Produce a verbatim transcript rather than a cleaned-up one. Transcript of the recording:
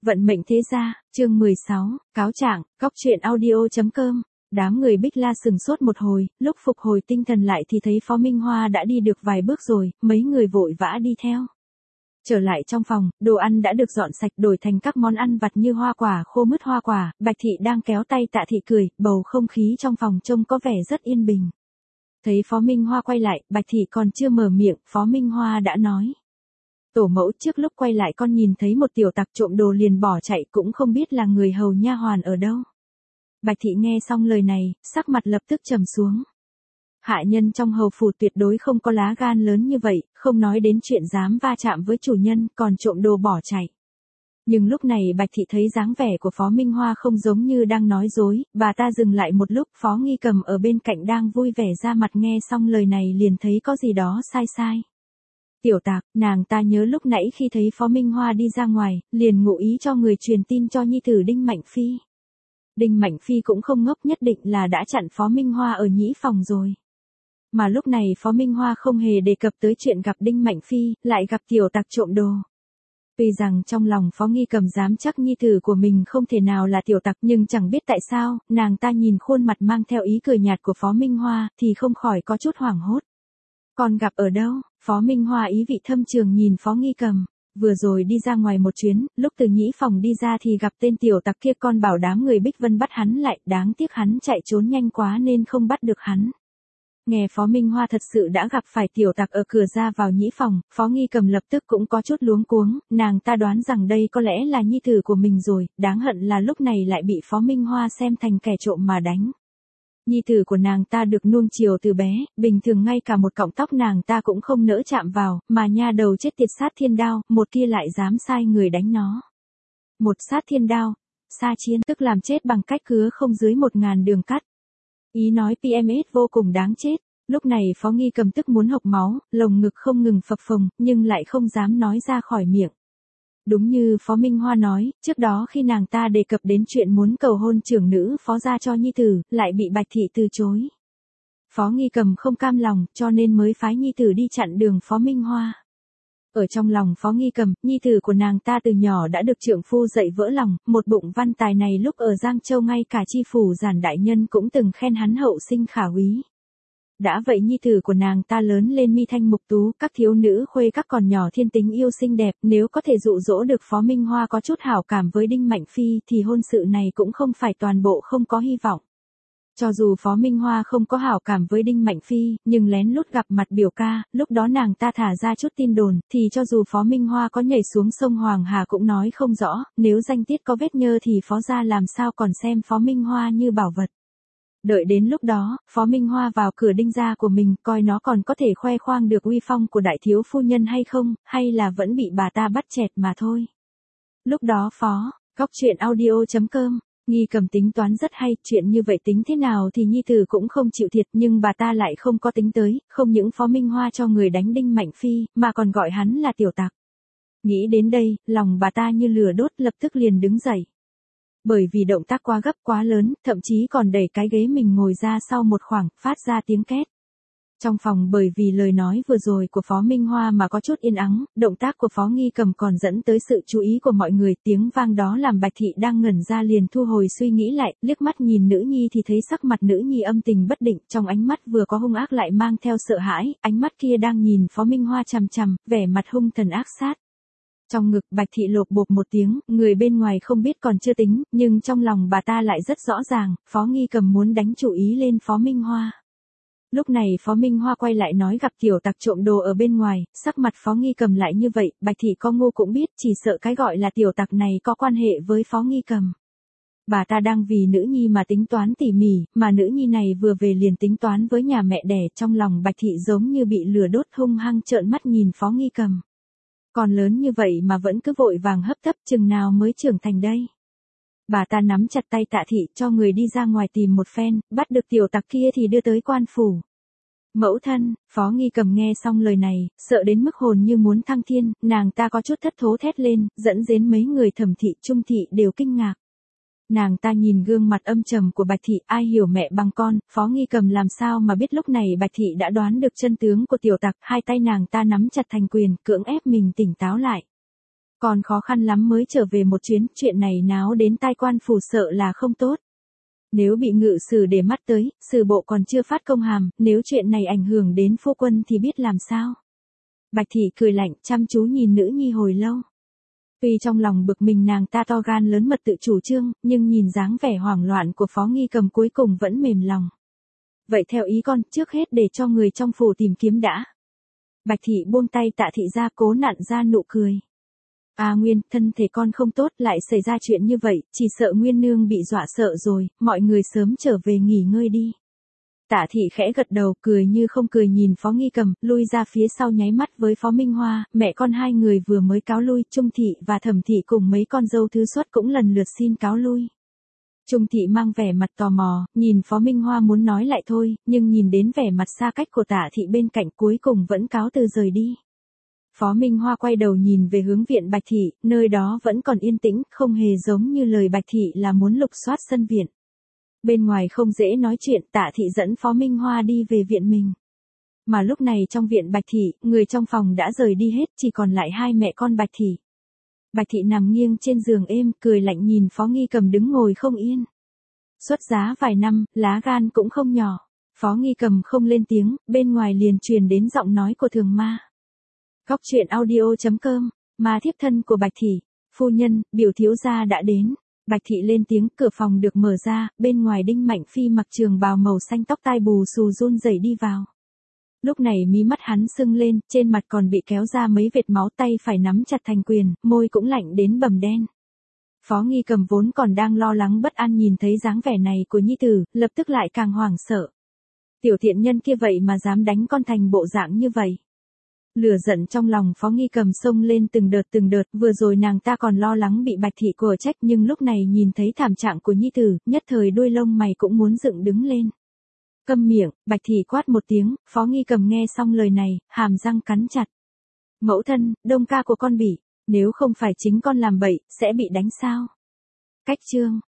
Vận mệnh thế gia, chương mười sáu, cáo trạng, cóc truyện audio chấm com. Đám người Bích La sừng sốt một hồi, lúc phục hồi tinh thần lại thì thấy Phó Minh Hoa đã đi được vài bước rồi, mấy người vội vã đi theo. Trở lại trong phòng, đồ ăn đã được dọn sạch đổi thành các món ăn vặt như hoa quả khô mứt hoa quả, Bạch Thị đang kéo tay Tạ Thị cười, bầu không khí trong phòng trông có vẻ rất yên bình. Thấy Phó Minh Hoa quay lại, Bạch Thị còn chưa mở miệng, Phó Minh Hoa đã nói. Tổ mẫu trước lúc quay lại con nhìn thấy một tiểu tặc trộm đồ liền bỏ chạy cũng không biết là người hầu nha hoàn ở đâu. Bạch Thị nghe xong lời này, sắc mặt lập tức trầm xuống. Hạ nhân trong hầu phủ tuyệt đối không có lá gan lớn như vậy, không nói đến chuyện dám va chạm với chủ nhân, còn trộm đồ bỏ chạy. Nhưng lúc này Bạch Thị thấy dáng vẻ của Phó Minh Hoa không giống như đang nói dối, bà ta dừng lại một lúc, Phó Nghi Cầm ở bên cạnh đang vui vẻ ra mặt nghe xong lời này liền thấy có gì đó sai sai. Tiểu tạc, nàng ta nhớ lúc nãy khi thấy Phó Minh Hoa đi ra ngoài, liền ngụ ý cho người truyền tin cho nhi tử Đinh Mạnh Phi. Đinh Mạnh Phi cũng không ngốc, nhất định là đã chặn Phó Minh Hoa ở nhĩ phòng rồi. Mà lúc này Phó Minh Hoa không hề đề cập tới chuyện gặp Đinh Mạnh Phi, lại gặp tiểu tặc trộm đồ. Tuy rằng trong lòng Phó Nghi Cầm dám chắc nhi tử của mình không thể nào là tiểu tặc, nhưng chẳng biết tại sao, nàng ta nhìn khuôn mặt mang theo ý cười nhạt của Phó Minh Hoa, thì không khỏi có chút hoảng hốt. Còn gặp ở đâu? Phó Minh Hoa ý vị thâm trường nhìn Phó Nghi Cầm. Vừa rồi đi ra ngoài một chuyến, lúc từ nhĩ phòng đi ra thì gặp tên tiểu tặc kia, con bảo đám người Bích Vân bắt hắn lại, đáng tiếc hắn chạy trốn nhanh quá nên không bắt được hắn. Nghe Phó Minh Hoa thật sự đã gặp phải tiểu tặc ở cửa ra vào nhĩ phòng, Phó Nghi Cầm lập tức cũng có chút luống cuống, nàng ta đoán rằng đây có lẽ là nhi tử của mình rồi, đáng hận là lúc này lại bị Phó Minh Hoa xem thành kẻ trộm mà đánh. Nhi tử của nàng ta được nuông chiều từ bé, bình thường ngay cả một cọng tóc nàng ta cũng không nỡ chạm vào, mà nha đầu chết tiệt sát thiên đao, một kia lại dám sai người đánh nó. Một sát thiên đao, sa chiến tức làm chết bằng cách cứa không dưới một ngàn đường cắt. Ý nói pê em ét vô cùng đáng chết. Lúc này Phó Nghi Cầm tức muốn hộc máu, lồng ngực không ngừng phập phồng, nhưng lại không dám nói ra khỏi miệng. Đúng như Phó Minh Hoa nói, trước đó khi nàng ta đề cập đến chuyện muốn cầu hôn trưởng nữ Phó gia cho nhi tử, lại bị Bạch Thị từ chối. Phó Nghi Cầm không cam lòng, cho nên mới phái nhi tử đi chặn đường Phó Minh Hoa. Ở trong lòng Phó Nghi Cầm, nhi tử của nàng ta từ nhỏ đã được trượng phu dạy vỡ lòng, một bụng văn tài này lúc ở Giang Châu ngay cả chi phủ Giản đại nhân cũng từng khen hắn hậu sinh khả úy. Đã vậy nhi tử của nàng ta lớn lên mi thanh mục tú, các thiếu nữ khuê các còn nhỏ thiên tính yêu xinh đẹp, nếu có thể dụ dỗ được Phó Minh Hoa có chút hảo cảm với Đinh Mạnh Phi thì hôn sự này cũng không phải toàn bộ không có hy vọng. Cho dù Phó Minh Hoa không có hảo cảm với Đinh Mạnh Phi, nhưng lén lút gặp mặt biểu ca, lúc đó nàng ta thả ra chút tin đồn, thì cho dù Phó Minh Hoa có nhảy xuống sông Hoàng Hà cũng nói không rõ, nếu danh tiết có vết nhơ thì Phó gia làm sao còn xem Phó Minh Hoa như bảo vật. Đợi đến lúc đó, Phó Minh Hoa vào cửa Đinh gia của mình, coi nó còn có thể khoe khoang được uy phong của đại thiếu phu nhân hay không, hay là vẫn bị bà ta bắt chẹt mà thôi. Lúc đó Phó, cóc truyện audio chấm com, Nghi Cầm tính toán rất hay, chuyện như vậy tính thế nào thì nhi tử cũng không chịu thiệt, nhưng bà ta lại không có tính tới, không những Phó Minh Hoa cho người đánh Đinh Mạnh Phi, mà còn gọi hắn là tiểu tặc. Nghĩ đến đây, lòng bà ta như lửa đốt, lập tức liền đứng dậy. Bởi vì động tác quá gấp quá lớn, thậm chí còn đẩy cái ghế mình ngồi ra sau một khoảng, phát ra tiếng két. Trong phòng bởi vì lời nói vừa rồi của Phó Minh Hoa mà có chút yên ắng, động tác của Phó Nghi Cầm còn dẫn tới sự chú ý của mọi người, tiếng vang đó làm Bạch Thị đang ngẩn ra liền thu hồi suy nghĩ lại, liếc mắt nhìn nữ nhi thì thấy sắc mặt nữ nhi âm tình bất định, trong ánh mắt vừa có hung ác lại mang theo sợ hãi, ánh mắt kia đang nhìn Phó Minh Hoa chằm chằm, vẻ mặt hung thần ác sát. Trong ngực Bạch Thị lộp bộp một tiếng, người bên ngoài không biết còn chưa tính, nhưng trong lòng bà ta lại rất rõ ràng, Phó Nghi Cầm muốn đánh chủ ý lên Phó Minh Hoa. Lúc này Phó Minh Hoa quay lại nói gặp tiểu tặc trộm đồ ở bên ngoài, sắc mặt Phó Nghi Cầm lại như vậy, Bạch Thị có ngu cũng biết, chỉ sợ cái gọi là tiểu tặc này có quan hệ với Phó Nghi Cầm. Bà ta đang vì nữ nhi mà tính toán tỉ mỉ, mà nữ nhi này vừa về liền tính toán với nhà mẹ đẻ, trong lòng Bạch Thị giống như bị lửa đốt, hung hăng trợn mắt nhìn Phó Nghi Cầm. Còn lớn như vậy mà vẫn cứ vội vàng hấp tấp, chừng nào mới trưởng thành đây. Bà ta nắm chặt tay Tạ Thị cho người đi ra ngoài tìm một phen, bắt được tiểu tặc kia thì đưa tới quan phủ. Mẫu thân, Phó Nghi Cầm nghe xong lời này, sợ đến mức hồn như muốn thăng thiên, nàng ta có chút thất thố thét lên, dẫn đến mấy người Thẩm Thị, Trung Thị đều kinh ngạc. Nàng ta nhìn gương mặt âm trầm của Bạch Thị, ai hiểu mẹ bằng con, Phó Nghi Cầm làm sao mà biết lúc này Bạch Thị đã đoán được chân tướng của tiểu tặc, hai tay nàng ta nắm chặt thành quyền, cưỡng ép mình tỉnh táo lại. Còn khó khăn lắm mới trở về một chuyến, chuyện này náo đến tai quan phủ sợ là không tốt. Nếu bị ngự sử để mắt tới, sử bộ còn chưa phát công hàm, nếu chuyện này ảnh hưởng đến phu quân thì biết làm sao. Bạch thị cười lạnh, chăm chú nhìn nữ nhi hồi lâu. Tuy trong lòng bực mình nàng ta to gan lớn mật tự chủ trương, nhưng nhìn dáng vẻ hoảng loạn của Phó Nghi Cầm cuối cùng vẫn mềm lòng. Vậy theo ý con, trước hết để cho người trong phủ tìm kiếm đã. Bạch thị buông tay Tạ thị ra, cố nặn ra nụ cười. À Nguyên, thân thể con không tốt, lại xảy ra chuyện như vậy, chỉ sợ Nguyên nương bị dọa sợ rồi, mọi người sớm trở về nghỉ ngơi đi. Tạ thị khẽ gật đầu, cười như không cười nhìn Phó Nghi Cầm, lui ra phía sau nháy mắt với Phó Minh Hoa, mẹ con hai người vừa mới cáo lui, Trung thị và Thẩm thị cùng mấy con dâu thứ xuất cũng lần lượt xin cáo lui. Trung thị mang vẻ mặt tò mò, nhìn Phó Minh Hoa muốn nói lại thôi, nhưng nhìn đến vẻ mặt xa cách của Tạ thị bên cạnh cuối cùng vẫn cáo từ rời đi. Phó Minh Hoa quay đầu nhìn về hướng viện Bạch thị, nơi đó vẫn còn yên tĩnh, không hề giống như lời Bạch thị là muốn lục soát sân viện. Bên ngoài không dễ nói chuyện, Tạ thị dẫn Phó Minh Hoa đi về viện mình. Mà lúc này trong viện Bạch thị, người trong phòng đã rời đi hết, chỉ còn lại hai mẹ con Bạch thị. Bạch thị nằm nghiêng trên giường êm, cười lạnh nhìn Phó Nghi Cầm đứng ngồi không yên. Xuất giá vài năm, lá gan cũng không nhỏ. Phó Nghi Cầm không lên tiếng, bên ngoài liền truyền đến giọng nói của Thường Ma. Góc truyện audio chấm com, Ma thiếp thân của Bạch thị, phu nhân, biểu thiếu gia đã đến. Bạch thị lên tiếng, cửa phòng được mở ra, bên ngoài Đinh Mạnh Phi mặc trường bào màu xanh tóc tai bù xù run rẩy đi vào. Lúc này mí mắt hắn sưng lên, trên mặt còn bị kéo ra mấy vệt máu, tay phải nắm chặt thành quyền, môi cũng lạnh đến bầm đen. Phó Nghi Cầm vốn còn đang lo lắng bất an nhìn thấy dáng vẻ này của nhi tử, lập tức lại càng hoảng sợ. Tiểu thiện nhân kia vậy mà dám đánh con thành bộ dạng như vậy. Lửa giận trong lòng Phó Nghi Cầm xông lên từng đợt từng đợt, vừa rồi nàng ta còn lo lắng bị Bạch thị của trách, nhưng lúc này nhìn thấy thảm trạng của nhi tử, nhất thời đuôi lông mày cũng muốn dựng đứng lên. Câm miệng, Bạch thị quát một tiếng, Phó Nghi Cầm nghe xong lời này, hàm răng cắn chặt. Mẫu thân, Đông ca của con bị, nếu không phải chính con làm bậy, sẽ bị đánh sao? Cách chương